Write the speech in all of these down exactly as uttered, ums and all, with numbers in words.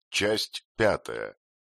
Часть пятая.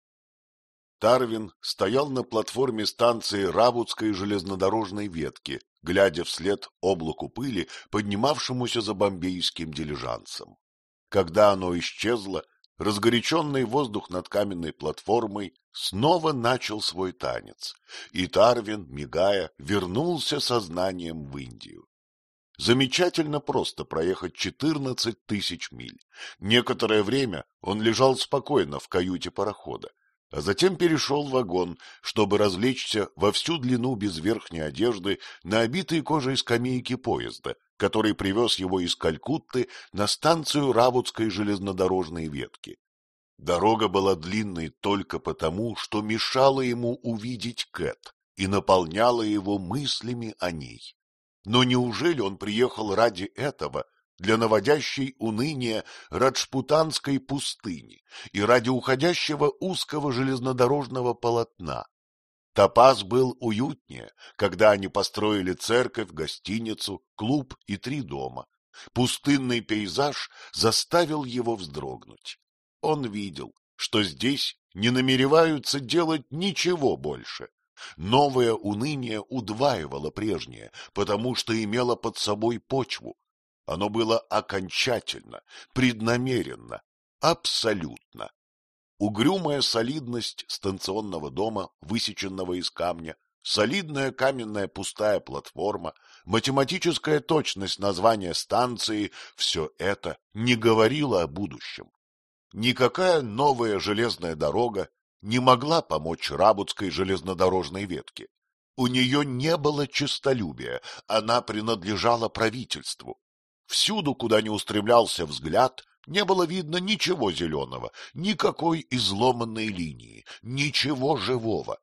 Тарвин стоял на платформе станции Равутской железнодорожной ветки, глядя вслед облаку пыли, поднимавшемуся за бомбейским дилижансом. Когда оно исчезло, разгоряченный воздух над каменной платформой снова начал свой танец, и Тарвин, мигая, вернулся сознанием в Индию. Замечательно просто проехать четырнадцать тысяч миль. Некоторое время он лежал спокойно в каюте парохода, а затем перешел в вагон, чтобы развлечься во всю длину без верхней одежды на обитой кожей скамейке поезда, который привез его из Калькутты на станцию Равутской железнодорожной ветки. Дорога была длинной только потому, что мешала ему увидеть Кэт и наполняла его мыслями о ней. Но неужели он приехал ради этого, для наводящей уныние раджпутанской пустыни и ради уходящего узкого железнодорожного полотна? Топаз был уютнее, когда они построили церковь, гостиницу, клуб и три дома. Пустынный пейзаж заставил его вздрогнуть. Он видел, что здесь не намереваются делать ничего больше. Новое уныние удваивало прежнее, потому что имело под собой почву. Оно было окончательно, преднамеренно, абсолютно. Угрюмая солидность станционного дома, высеченного из камня, солидная каменная пустая платформа, математическая точность названия станции — все это не говорило о будущем. Никакая новая железная дорога не могла помочь Равутской железнодорожной ветке. У нее не было честолюбия, она принадлежала правительству. Всюду, куда ни устремлялся взгляд, не было видно ничего зеленого, никакой изломанной линии, ничего живого.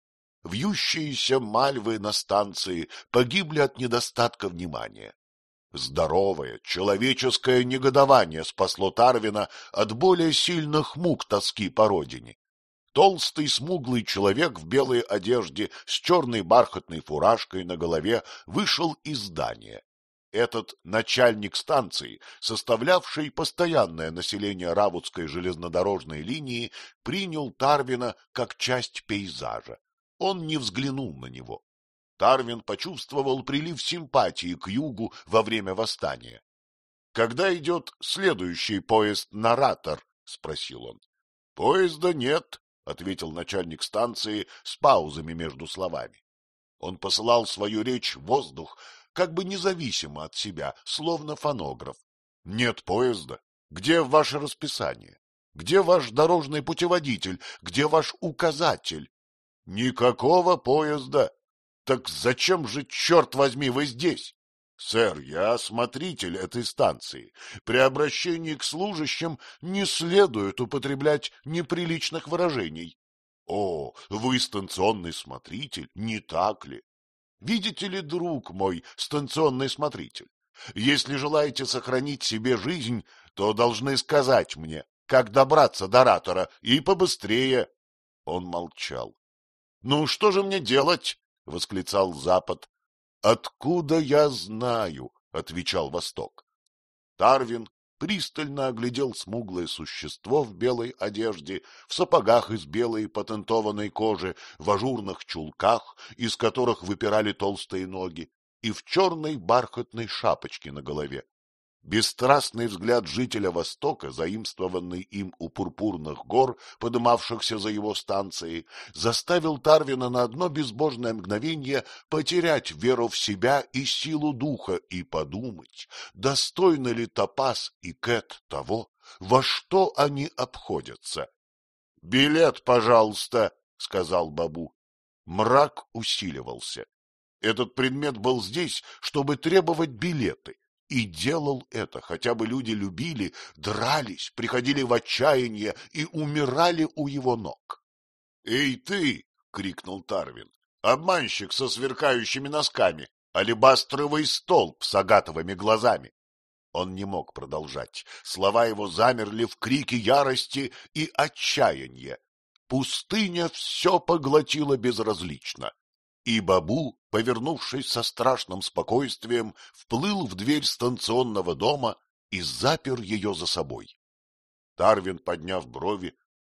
Вьющиеся мальвы на станции погибли от недостатка внимания. Здоровое, человеческое негодование спасло Тарвина от более сильных мук тоски по родине. Толстый смуглый человек в белой одежде с черной бархатной фуражкой на голове вышел из здания. Этот начальник станции, составлявший постоянное население Равутской железнодорожной линии, принял Тарвина как часть пейзажа. Он не взглянул на него. Тарвин почувствовал прилив симпатии к югу во время восстания. — Когда идет следующий поезд на Ратор? — спросил он. — Поезда нет, — ответил начальник станции с паузами между словами. Он посылал свою речь в воздух, как бы независимо от себя, словно фонограф. — Нет поезда. Где ваше расписание? Где ваш дорожный путеводитель? Где ваш указатель? — Никакого поезда. Так зачем же, черт возьми, вы здесь? — Сэр, я смотритель этой станции. При обращении к служащим не следует употреблять неприличных выражений. — О, вы станционный смотритель, не так ли? Видите ли, друг мой, станционный смотритель, если желаете сохранить себе жизнь, то должны сказать мне, как добраться до Ратора, и побыстрее. Он молчал. — Ну, что же мне делать? — восклицал Запад. — Откуда я знаю? — отвечал Восток. Тарвин пристально оглядел смуглое существо в белой одежде, в сапогах из белой патентованной кожи, в ажурных чулках, из которых выпирали толстые ноги, и в черной бархатной шапочке на голове. Бесстрастный взгляд жителя Востока, заимствованный им у пурпурных гор, подымавшихся за его станцией, заставил Тарвина на одно безбожное мгновение потерять веру в себя и силу духа и подумать, достойны ли Топаз и Кэт того, во что они обходятся. — Билет, пожалуйста, — сказал Бабу. Мрак усиливался. Этот предмет был здесь, чтобы требовать билеты. И делал это, хотя бы люди любили, дрались, приходили в отчаяние и умирали у его ног. — Эй ты! — крикнул Тарвин. — Обманщик со сверкающими носками, алебастровый столб с агатовыми глазами. Он не мог продолжать. Слова его замерли в крике ярости и отчаяния. Пустыня все поглотила безразлично. И Бабу, повернувшись со страшным спокойствием, вплыл в дверь станционного дома и запер ее за собой. Тарвин, подняв брови,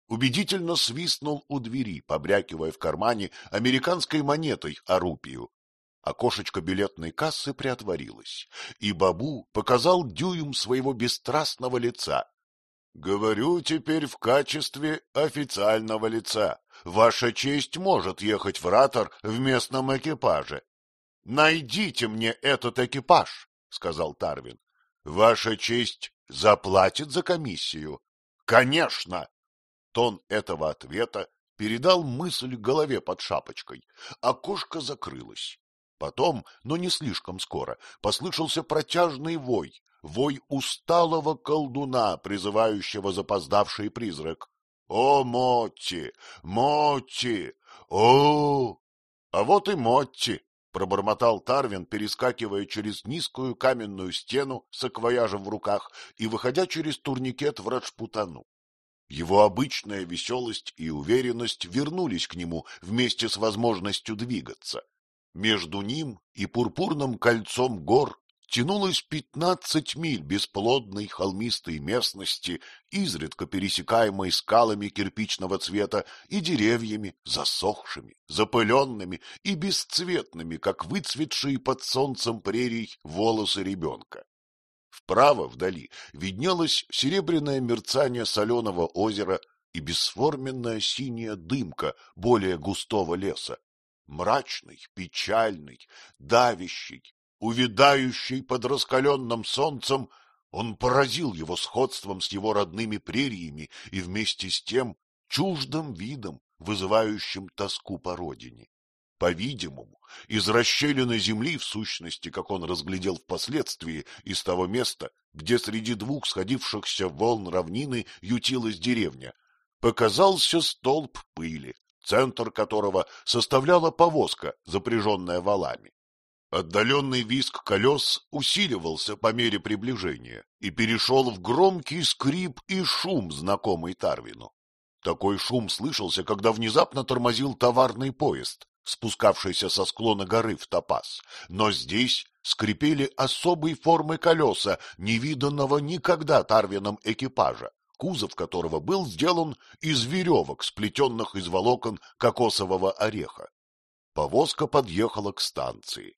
убедительно свистнул у двери, побрякивая в кармане американской монетой о рупию. Окошечко билетной кассы приотворилось, и Бабу показал дюйм своего бесстрастного лица. — Говорю теперь в качестве официального лица. Ваша честь может ехать в Ратор в местном экипаже. — Найдите мне этот экипаж, — сказал Тарвин. — Ваша честь заплатит за комиссию? — Конечно! Тон этого ответа передал мысль в голове под шапочкой. Окошко закрылось. Потом, но не слишком скоро, послышался протяжный вой, вой усталого колдуна, призывающего запоздавший призрак. «О, Мотти! Мотти! О!» «А вот и Мотти!» — пробормотал Тарвин, перескакивая через низкую каменную стену с саквояжем в руках и выходя через турникет в Раджпутану. Его обычная веселость и уверенность вернулись к нему вместе с возможностью двигаться. Между ним и пурпурным кольцом гор тянулось пятнадцать миль бесплодной холмистой местности, изредка пересекаемой скалами кирпичного цвета и деревьями, засохшими, запыленными и бесцветными, как выцветшие под солнцем прерий волосы ребенка. Вправо вдали виднелось серебряное мерцание соленого озера и бесформенная синяя дымка более густого леса. Мрачный, печальный, давящий, увядающий под раскаленным солнцем, он поразил его сходством с его родными прериями и вместе с тем чуждым видом, вызывающим тоску по родине. По-видимому, из расщелины земли, в сущности, как он разглядел впоследствии, из того места, где среди двух сходившихся волн равнины ютилась деревня, показался столб пыли, центр которого составляла повозка, запряженная валами. Отдаленный визг колес усиливался по мере приближения и перешел в громкий скрип и шум, знакомый Тарвину. Такой шум слышался, когда внезапно тормозил товарный поезд, спускавшийся со склона горы в Топаз, но здесь скрипели особой формы колеса, невиданного никогда Тарвином экипажа, кузов которого был сделан из веревок, сплетенных из волокон кокосового ореха. Повозка подъехала к станции.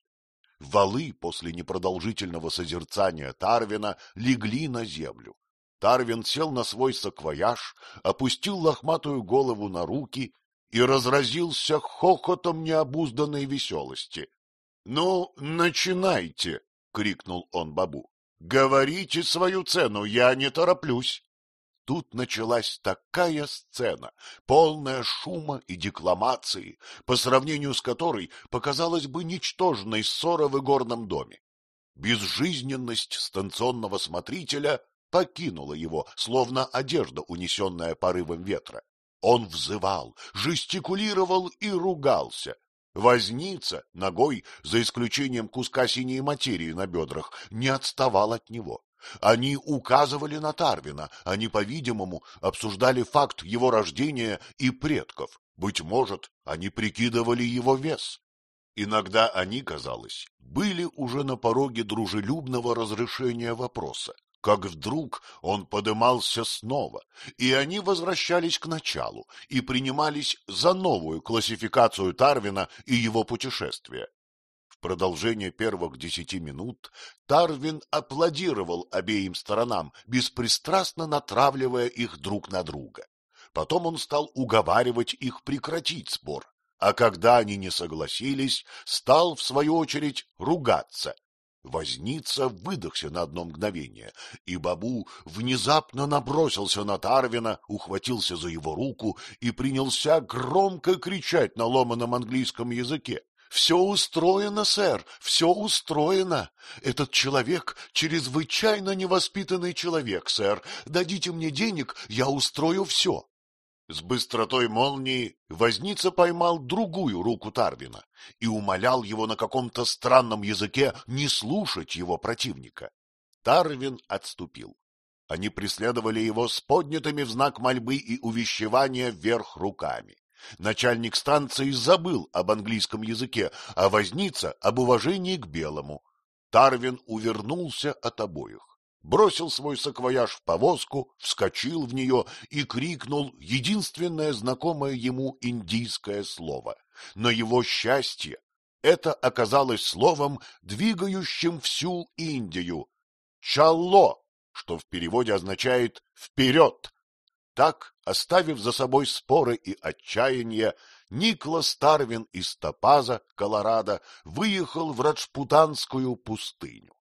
Валы после непродолжительного созерцания Тарвина легли на землю. Тарвин сел на свой саквояж, опустил лохматую голову на руки и разразился хохотом необузданной веселости. — Ну, начинайте! — крикнул он Бабу. — Говорите свою цену, я не тороплюсь. Тут началась такая сцена, полная шума и декламации, по сравнению с которой показалась бы ничтожной ссора в игорном доме. Безжизненность станционного смотрителя покинула его, словно одежда, унесенная порывом ветра. Он взывал, жестикулировал и ругался. Возница, ногой, за исключением куска синей материи на бедрах, не отставал от него. Они указывали на Тарвина, они, по-видимому, обсуждали факт его рождения и предков. Быть может, они прикидывали его вес. Иногда они, казалось, были уже на пороге дружелюбного разрешения вопроса, как вдруг он подымался снова, и они возвращались к началу и принимались за новую классификацию Тарвина и его путешествия. В продолжение первых десяти минут Тарвин аплодировал обеим сторонам, беспристрастно натравливая их друг на друга. Потом он стал уговаривать их прекратить спор, а когда они не согласились, стал, в свою очередь, ругаться. Возница выдохся на одно мгновение, и Бабу внезапно набросился на Тарвина, ухватился за его руку и принялся громко кричать на ломаном английском языке. «Все устроено, сэр, все устроено. Этот человек — чрезвычайно невоспитанный человек, сэр. Дадите мне денег, я устрою все». С быстротой молнии возница поймал другую руку Тарвина и умолял его на каком-то странном языке не слушать его противника. Тарвин отступил. Они преследовали его с поднятыми в знак мольбы и увещевания вверх руками. Начальник станции забыл об английском языке, а возница — об уважении к белому. Тарвин увернулся от обоих. бросил свой саквояж в повозку, вскочил в нее и крикнул единственное знакомое ему индийское слово. Но его счастье — это оказалось словом, двигающим всю Индию — «чалло», что в переводе означает «вперед». Так, оставив за собой споры и отчаяние, Николас Тарвин из Топаза, Колорадо, выехал в Раджпутанскую пустыню.